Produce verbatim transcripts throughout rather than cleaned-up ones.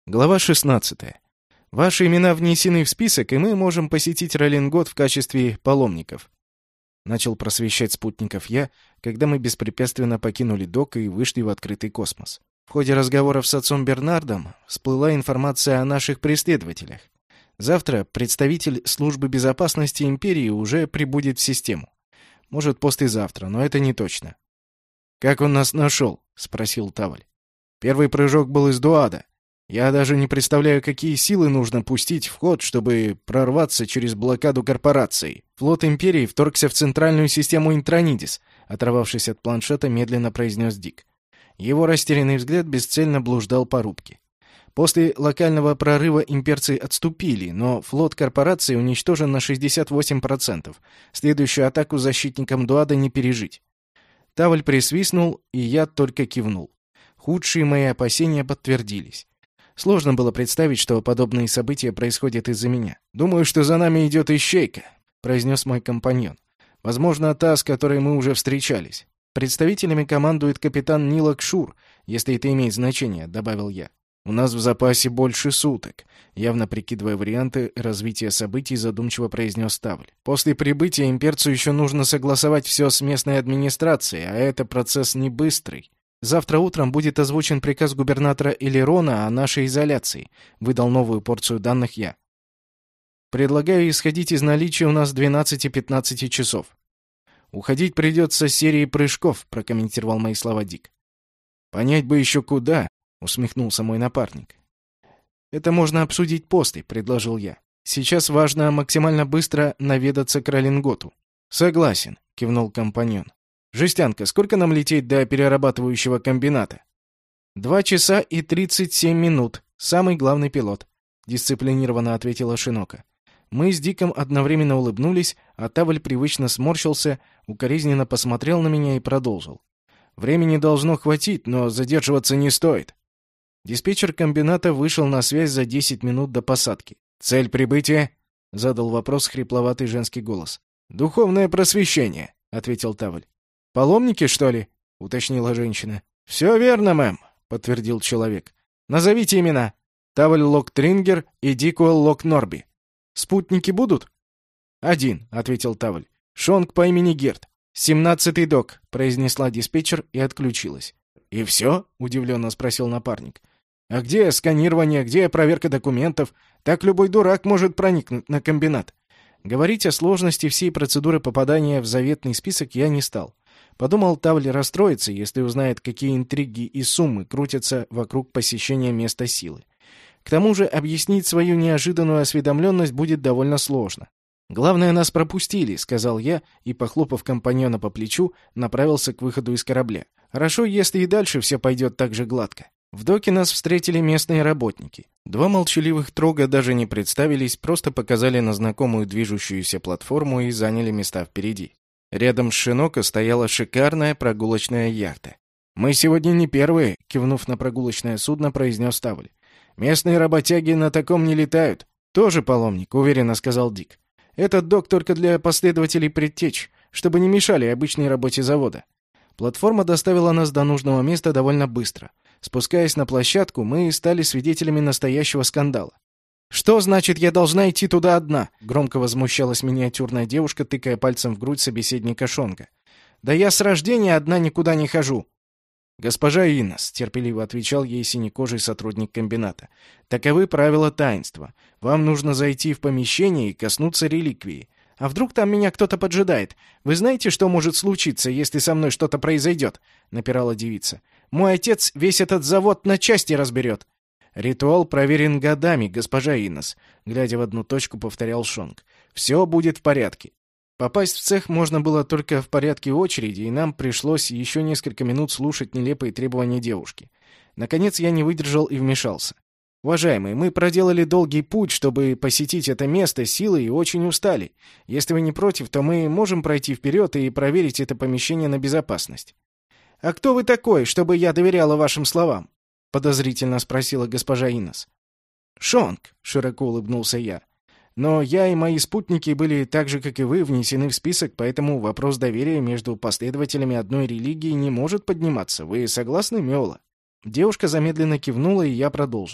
Глава шестнадцатая. Ваши имена внесены в список, и мы можем посетить Роллингот в качестве паломников. Начал просвещать спутников я, когда мы беспрепятственно покинули док и вышли в открытый космос. В ходе разговоров с отцом Бернардом всплыла информация о наших преследователях. Завтра представитель службы безопасности империи уже прибудет в систему. Может, послезавтра, но это не точно. «Как он нас нашел?» — спросил Таваль. «Первый прыжок был из Дуада. Я даже не представляю, какие силы нужно пустить в ход, чтобы прорваться через блокаду корпорации. Флот Империи вторгся в центральную систему Интронидис», оторвавшись от планшета, медленно произнес Дик. Его растерянный взгляд бесцельно блуждал по рубке. После локального прорыва имперцы отступили, но флот корпорации уничтожен на шестьдесят восемь процентов. Следующую атаку защитникам Дуада не пережить. Таваль присвистнул, и я только кивнул. Худшие мои опасения подтвердились. Сложно было представить, что подобные события происходят из-за меня. «Думаю, что за нами идет ищейка», — произнес мой компаньон. «Возможно, та, с которой мы уже встречались. Представителями командует капитан Нилак Шур, если это имеет значение», — добавил я. «У нас в запасе больше суток», — явно прикидывая варианты развития событий, задумчиво произнес Тавль. «После прибытия имперцу еще нужно согласовать все с местной администрацией, а это процесс не быстрый. Завтра утром будет озвучен приказ губернатора Элерона о нашей изоляции», — выдал новую порцию данных я. «Предлагаю исходить из наличия у нас двенадцати-пятнадцати часов». «Уходить придется с серии прыжков», — прокомментировал мои слова Дик. «Понять бы еще куда», — усмехнулся мой напарник. «Это можно обсудить после», — предложил я. «Сейчас важно максимально быстро наведаться к Роллинготу». «Согласен», — кивнул компаньон. «Жестянка, сколько нам лететь до перерабатывающего комбината?» «Два часа и тридцать семь минут. Самый главный пилот», — дисциплинированно ответила Шинока. Мы с Диком одновременно улыбнулись, а Тавль привычно сморщился, укоризненно посмотрел на меня и продолжил. «Времени должно хватить, но задерживаться не стоит». Диспетчер комбината вышел на связь за десять минут до посадки. «Цель прибытия?» — задал вопрос хрипловатый женский голос. «Духовное просвещение», — ответил Тавль. «Паломники, что ли?» — уточнила женщина. «Все верно, мэм», — подтвердил человек. «Назовите имена. Тавль Локтрингер и Дикуэлл Локнорби. Спутники будут?» «Один», — ответил Тавль. «Шонг по имени Герт. «Семнадцатый док», — произнесла диспетчер и отключилась. «И все?» — удивленно спросил напарник. «А где сканирование, где проверка документов? Так любой дурак может проникнуть на комбинат». Говорить о сложности всей процедуры попадания в заветный список я не стал. Подумал, Тавль расстроится, если узнает, какие интриги и суммы крутятся вокруг посещения места силы. К тому же объяснить свою неожиданную осведомленность будет довольно сложно. «Главное, нас пропустили», — сказал я и, похлопав компаньона по плечу, направился к выходу из корабля. «Хорошо, если и дальше все пойдет так же гладко». В доке нас встретили местные работники. Два молчаливых трога даже не представились, просто показали на знакомую движущуюся платформу и заняли места впереди. Рядом с Шиноко стояла шикарная прогулочная яхта. «Мы сегодня не первые», — кивнув на прогулочное судно, произнес Тавль. «Местные работяги на таком не летают». «Тоже паломник», — уверенно сказал Дик. «Этот док только для последователей предтеч, чтобы не мешали обычной работе завода». Платформа доставила нас до нужного места довольно быстро. Спускаясь на площадку, мы стали свидетелями настоящего скандала. «Что значит, я должна идти туда одна?» — громко возмущалась миниатюрная девушка, тыкая пальцем в грудь собеседника Шонга. «Да я с рождения одна никуда не хожу». «Госпожа Иннес», — терпеливо отвечал ей синекожий сотрудник комбината, — «таковы правила таинства. Вам нужно зайти в помещение и коснуться реликвии. А вдруг там меня кто-то поджидает? Вы знаете, что может случиться, если со мной что-то произойдет?» — напирала девица. «Мой отец весь этот завод на части разберет». «Ритуал проверен годами, госпожа Иннес», — глядя в одну точку, повторял Шонг. «Все будет в порядке». Попасть в цех можно было только в порядке очереди, и нам пришлось еще несколько минут слушать нелепые требования девушки. Наконец я не выдержал и вмешался. «Уважаемые, мы проделали долгий путь, чтобы посетить это место силой и очень устали. Если вы не против, то мы можем пройти вперед и проверить это помещение на безопасность». «А кто вы такой, чтобы я доверяла вашим словам?» — подозрительно спросила госпожа Иннес. «Шонг», — широко улыбнулся я. «Но я и мои спутники были так же, как и вы, внесены в список, поэтому вопрос доверия между последователями одной религии не может подниматься. Вы согласны, Мёла?» Девушка замедленно кивнула, и я продолжил.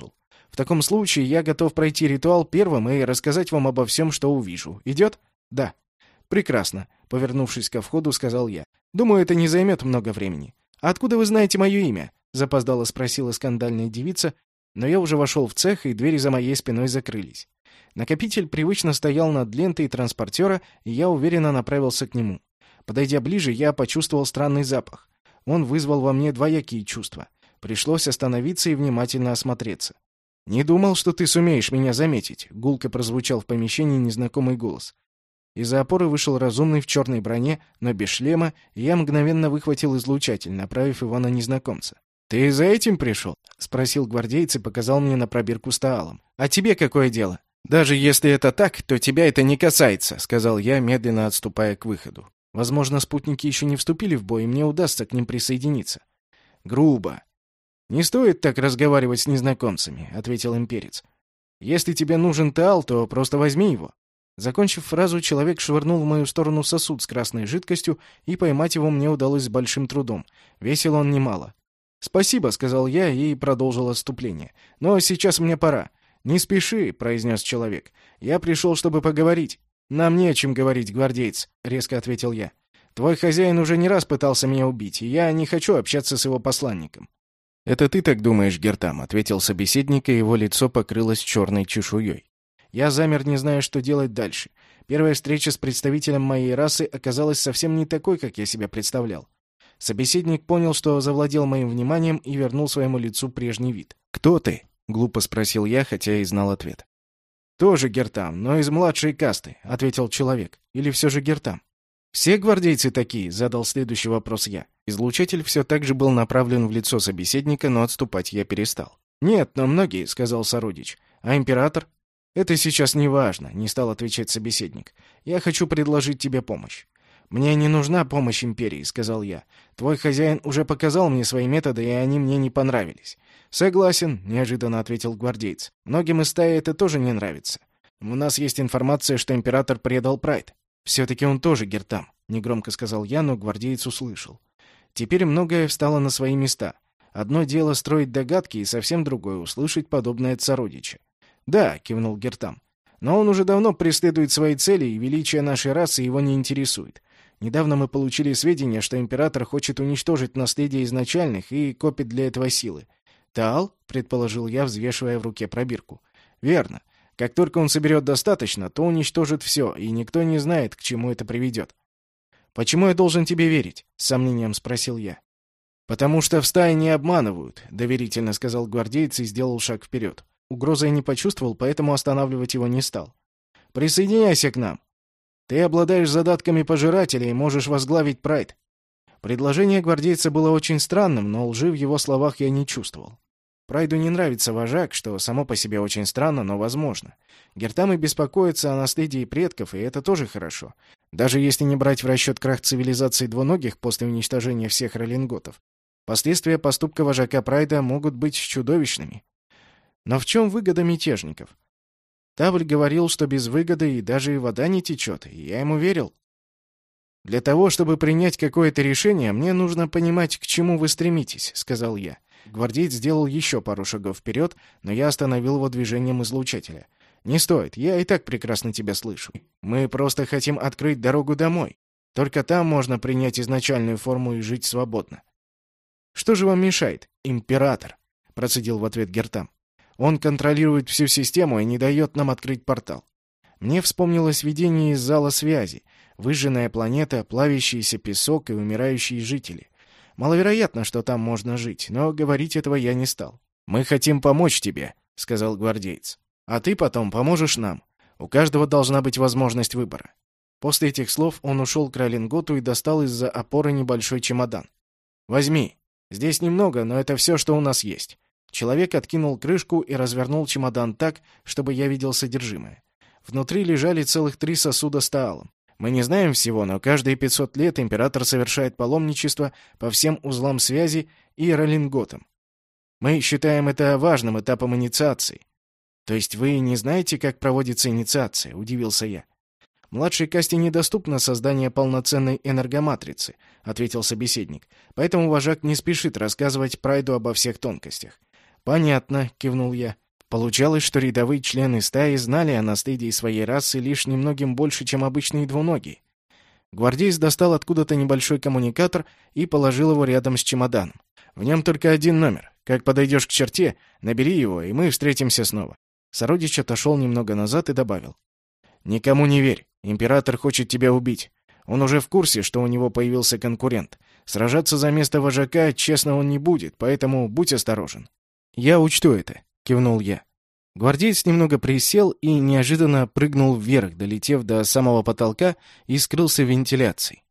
В таком случае я готов пройти ритуал первым и рассказать вам обо всем, что увижу. Идет? Да. Прекрасно. Повернувшись ко входу, сказал я. Думаю, это не займет много времени. А откуда вы знаете мое имя? Запоздало спросила скандальная девица, но я уже вошел в цех, и двери за моей спиной закрылись. Накопитель привычно стоял над лентой транспортера, и я уверенно направился к нему. Подойдя ближе, я почувствовал странный запах. Он вызвал во мне двоякие чувства. Пришлось остановиться и внимательно осмотреться. «Не думал, что ты сумеешь меня заметить», — гулко прозвучал в помещении незнакомый голос. Из-за опоры вышел разумный в черной броне, но без шлема, и я мгновенно выхватил излучатель, направив его на незнакомца. «Ты за этим пришел?» — спросил гвардеец и показал мне на пробирку с таалом. «А тебе какое дело?» «Даже если это так, то тебя это не касается», — сказал я, медленно отступая к выходу. «Возможно, спутники еще не вступили в бой, и мне удастся к ним присоединиться». «Грубо». «Не стоит так разговаривать с незнакомцами», — ответил имперец. «Если тебе нужен таал, то просто возьми его». Закончив фразу, человек швырнул в мою сторону сосуд с красной жидкостью, и поймать его мне удалось с большим трудом. Весил он немало. «Спасибо», — сказал я и продолжил отступление. «Но сейчас мне пора». «Не спеши», — произнес человек. «Я пришел, чтобы поговорить». «Нам не о чем говорить, гвардеец», — резко ответил я. «Твой хозяин уже не раз пытался меня убить, и я не хочу общаться с его посланником». «Это ты так думаешь, Гертам», — ответил собеседник, и его лицо покрылось черной чешуей. Я замер, не зная, что делать дальше. Первая встреча с представителем моей расы оказалась совсем не такой, как я себя представлял. Собеседник понял, что завладел моим вниманием, и вернул своему лицу прежний вид. «Кто ты?» — глупо спросил я, хотя и знал ответ. «Тоже Гертам, но из младшей касты», — ответил человек. «Или все же Гертам?» «Все гвардейцы такие?» — задал следующий вопрос я. Излучатель все так же был направлен в лицо собеседника, но отступать я перестал. «Нет, но многие», — сказал сородич. «А император?» «Это сейчас не важно», — не стал отвечать собеседник. «Я хочу предложить тебе помощь». «Мне не нужна помощь империи», — сказал я. «Твой хозяин уже показал мне свои методы, и они мне не понравились». «Согласен», — неожиданно ответил гвардеец. «Многим из стаи это тоже не нравится. У нас есть информация, что император предал Прайд». «Все-таки он тоже Гертам», — негромко сказал я, но гвардеец услышал. Теперь многое встало на свои места. Одно дело строить догадки, и совсем другое — услышать подобное от сородича. «Да», — кивнул Гертам. «Но он уже давно преследует свои цели, и величие нашей расы его не интересует. Недавно мы получили сведения, что император хочет уничтожить наследие изначальных и копит для этого силы. «Таал?» — предположил я, взвешивая в руке пробирку. «Верно. Как только он соберет достаточно, то уничтожит все, и никто не знает, к чему это приведет». «Почему я должен тебе верить?» — с сомнением спросил я. «Потому что в стае не обманывают», — доверительно сказал гвардеец и сделал шаг вперед. Угрозы я не почувствовал, поэтому останавливать его не стал. «Присоединяйся к нам. Ты обладаешь задатками пожирателя и можешь возглавить Прайд». Предложение гвардейца было очень странным, но лжи в его словах я не чувствовал. Прайду не нравится вожак, что само по себе очень странно, но возможно. Гертамы беспокоятся о наследии предков, и это тоже хорошо. Даже если не брать в расчет крах цивилизации двуногих после уничтожения всех ролинготов, последствия поступка вожака Прайда могут быть чудовищными. Но в чем выгода мятежников? Тавль говорил, что без выгоды и даже и вода не течет, и я ему верил. «Для того, чтобы принять какое-то решение, мне нужно понимать, к чему вы стремитесь», — сказал я. Гвардеец сделал еще пару шагов вперед, но я остановил его движением излучателя. «Не стоит, я и так прекрасно тебя слышу. Мы просто хотим открыть дорогу домой. Только там можно принять изначальную форму и жить свободно». «Что же вам мешает?» «Император», — процедил в ответ Гертам. «Он контролирует всю систему и не дает нам открыть портал». Мне вспомнилось видение из зала связи. Выжженная планета, плавящийся песок и умирающие жители. Маловероятно, что там можно жить, но говорить этого я не стал. «Мы хотим помочь тебе», — сказал гвардеец. «А ты потом поможешь нам. У каждого должна быть возможность выбора». После этих слов он ушел к Ролинготу и достал из-за опоры небольшой чемодан. «Возьми. Здесь немного, но это все, что у нас есть». Человек откинул крышку и развернул чемодан так, чтобы я видел содержимое. Внутри лежали целых три сосуда с таалом. Мы не знаем всего, но каждые пятьсот лет император совершает паломничество по всем узлам связи и ролинготам. Мы считаем это важным этапом инициации. То есть вы не знаете, как проводится инициация? Удивился я. Младшей касте недоступно создание полноценной энергоматрицы, ответил собеседник. Поэтому вожак не спешит рассказывать Прайду обо всех тонкостях. Понятно, кивнул я. Получалось, что рядовые члены стаи знали о наследии своей расы лишь немногим больше, чем обычные двуногие. Гвардеец достал откуда-то небольшой коммуникатор и положил его рядом с чемоданом. В нем только один номер. Как подойдешь к черте, набери его, и мы встретимся снова. Сородич отошел немного назад и добавил. «Никому не верь. Император хочет тебя убить. Он уже в курсе, что у него появился конкурент. Сражаться за место вожака честно он не будет, поэтому будь осторожен». «Я учту это», — кивнул я. Гвардеец немного присел и неожиданно прыгнул вверх, долетев до самого потолка и скрылся в вентиляции.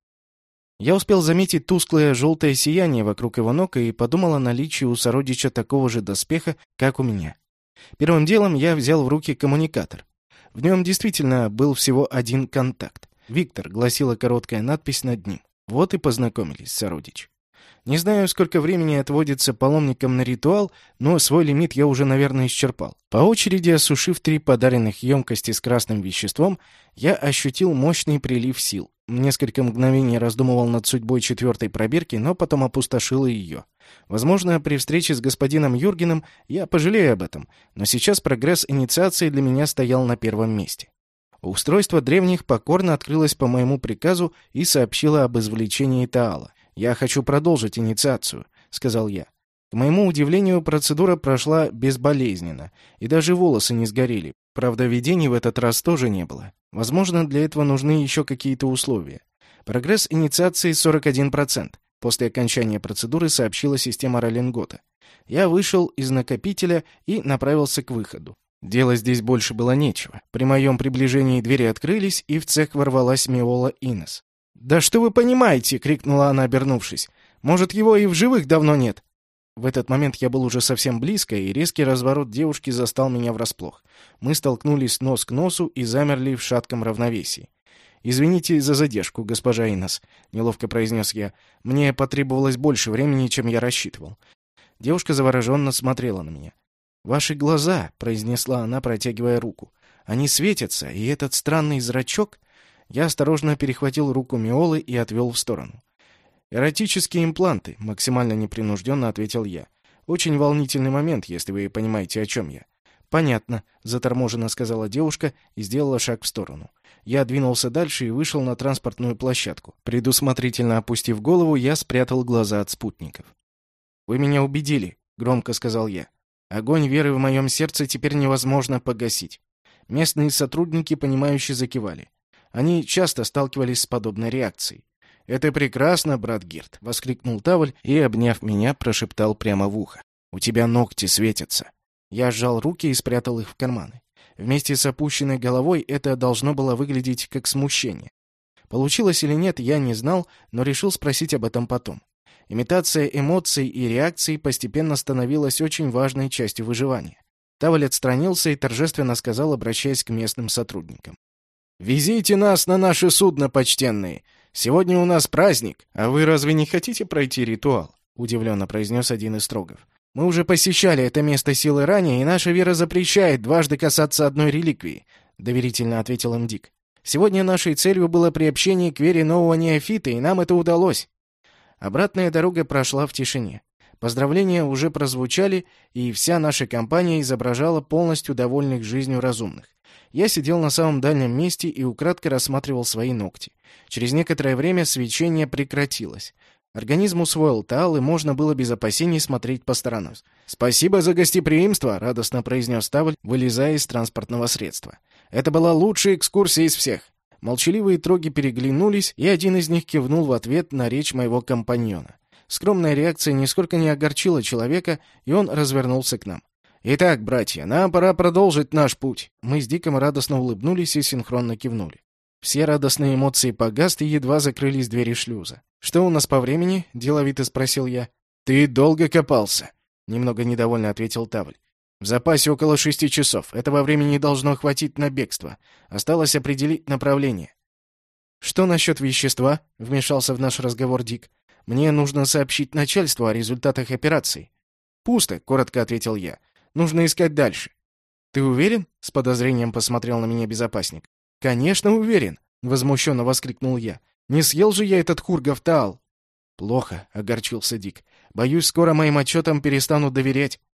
Я успел заметить тусклое желтое сияние вокруг его ног и подумал о наличии у сородича такого же доспеха, как у меня. Первым делом я взял в руки коммуникатор. В нем действительно был всего один контакт. «Виктор», — гласила короткая надпись над ним. Вот и познакомились, сородич. Не знаю, сколько времени отводится паломникам на ритуал, но свой лимит я уже, наверное, исчерпал. По очереди осушив три подаренных емкости с красным веществом, я ощутил мощный прилив сил. Несколько мгновений раздумывал над судьбой четвертой пробирки, но потом опустошил ее. Возможно, при встрече с господином Юргеном я пожалею об этом, но сейчас прогресс инициации для меня стоял на первом месте. Устройство древних покорно открылось по моему приказу и сообщило об извлечении Таала. «Я хочу продолжить инициацию», — сказал я. К моему удивлению, процедура прошла безболезненно, и даже волосы не сгорели. Правда, видений в этот раз тоже не было. Возможно, для этого нужны еще какие-то условия. Прогресс инициации сорок один процент. После окончания процедуры сообщила система Роллингота. Я вышел из накопителя и направился к выходу. Делать здесь больше было нечего. При моем приближении двери открылись, и в цех ворвалась Миола Инес. «Да что вы понимаете!» — крикнула она, обернувшись. «Может, его и в живых давно нет?» В этот момент я был уже совсем близко, и резкий разворот девушки застал меня врасплох. Мы столкнулись нос к носу и замерли в шатком равновесии. «Извините за задержку, госпожа Инес», — неловко произнес я. «Мне потребовалось больше времени, чем я рассчитывал». Девушка завороженно смотрела на меня. «Ваши глаза», — произнесла она, протягивая руку. «Они светятся, и этот странный зрачок...» Я осторожно перехватил руку Миолы и отвел в сторону. «Эротические импланты», — максимально непринужденно ответил я. «Очень волнительный момент, если вы понимаете, о чем я». «Понятно», — заторможенно сказала девушка и сделала шаг в сторону. Я двинулся дальше и вышел на транспортную площадку. Предусмотрительно опустив голову, я спрятал глаза от спутников. «Вы меня убедили», — громко сказал я. «Огонь веры в моем сердце теперь невозможно погасить». Местные сотрудники, понимающе закивали. Они часто сталкивались с подобной реакцией. «Это прекрасно, брат Гирт!» — воскликнул Тавль и, обняв меня, прошептал прямо в ухо. «У тебя ногти светятся!» Я сжал руки и спрятал их в карманы. Вместе с опущенной головой это должно было выглядеть как смущение. Получилось или нет, я не знал, но решил спросить об этом потом. Имитация эмоций и реакций постепенно становилась очень важной частью выживания. Тавль отстранился и торжественно сказал, обращаясь к местным сотрудникам. «Везите нас на наше судно, почтенные! Сегодня у нас праздник!» «А вы разве не хотите пройти ритуал?» — удивленно произнес один из строгов. «Мы уже посещали это место силы ранее, и наша вера запрещает дважды касаться одной реликвии», — доверительно ответил им Дик. «Сегодня нашей целью было приобщение к вере нового неофита, и нам это удалось». Обратная дорога прошла в тишине. Поздравления уже прозвучали, и вся наша компания изображала полностью довольных жизнью разумных. Я сидел на самом дальнем месте и украдкой рассматривал свои ногти. Через некоторое время свечение прекратилось. Организм усвоил Таал, и можно было без опасений смотреть по сторонам. «Спасибо за гостеприимство!» — радостно произнес Тавль, вылезая из транспортного средства. «Это была лучшая экскурсия из всех!» Молчаливые троги переглянулись, и один из них кивнул в ответ на речь моего компаньона. Скромная реакция нисколько не огорчила человека, и он развернулся к нам. «Итак, братья, нам пора продолжить наш путь». Мы с Диком радостно улыбнулись и синхронно кивнули. Все радостные эмоции погасли, едва закрылись двери шлюза. «Что у нас по времени?» — деловито спросил я. «Ты долго копался», — немного недовольно ответил Тавль. «В запасе около шести часов. Этого времени должно хватить на бегство. Осталось определить направление». «Что насчет вещества?» — вмешался в наш разговор Дик. «Мне нужно сообщить начальству о результатах операции». «Пусто», — коротко ответил я. «Нужно искать дальше». «Ты уверен?» — с подозрением посмотрел на меня безопасник. «Конечно уверен», — возмущенно воскликнул я. «Не съел же я этот хургов Таал». «Плохо», — огорчился Дик. «Боюсь, скоро моим отчетам перестанут доверять».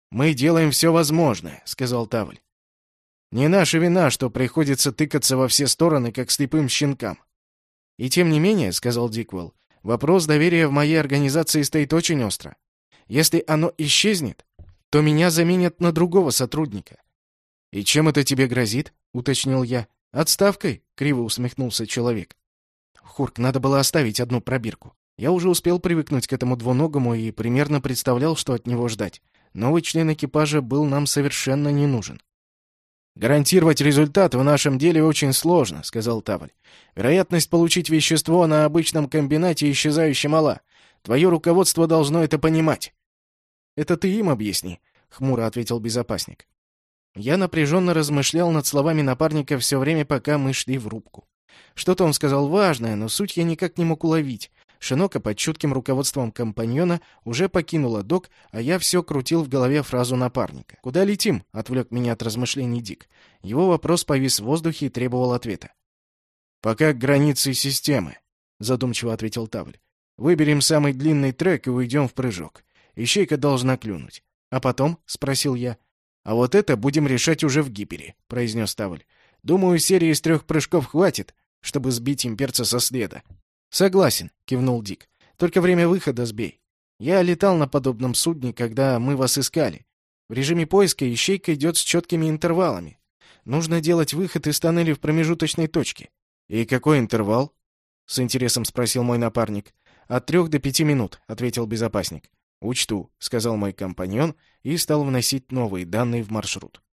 «Мы делаем все возможное», — сказал Тавль. «Не наша вина, что приходится тыкаться во все стороны, как слепым щенкам». «И тем не менее», — сказал Диквелл, — «вопрос доверия в моей организации стоит очень остро. Если оно исчезнет, то меня заменят на другого сотрудника». «И чем это тебе грозит?» — уточнил я. «Отставкой», — криво усмехнулся человек. «Хурк, надо было оставить одну пробирку. Я уже успел привыкнуть к этому двуногому и примерно представлял, что от него ждать. Новый член экипажа был нам совершенно не нужен». «Гарантировать результат в нашем деле очень сложно», — сказал Тавль. «Вероятность получить вещество на обычном комбинате исчезающе мала. Твое руководство должно это понимать». «Это ты им объясни», — хмуро ответил безопасник. Я напряженно размышлял над словами напарника все время, пока мы шли в рубку. Что-то он сказал важное, но суть я никак не мог уловить. Шинока под чутким руководством компаньона уже покинула док, а я все крутил в голове фразу напарника. «Куда летим?» — отвлек меня от размышлений Дик. Его вопрос повис в воздухе и требовал ответа. «Пока к границе системы», — задумчиво ответил Тавль. «Выберем самый длинный трек и уйдем в прыжок. Ищейка должна клюнуть». «А потом?» — спросил я. «А вот это будем решать уже в гипере», — произнес Тавль. «Думаю, серии из трех прыжков хватит, чтобы сбить имперца со следа». «Согласен», — кивнул Дик. «Только время выхода сбей. Я летал на подобном судне, когда мы вас искали. В режиме поиска ищейка идет с четкими интервалами. Нужно делать выход из тоннеля в промежуточной точке». «И какой интервал?» — с интересом спросил мой напарник. «От трех до пяти минут», — ответил безопасник. «Учту», — сказал мой компаньон и стал вносить новые данные в маршрут.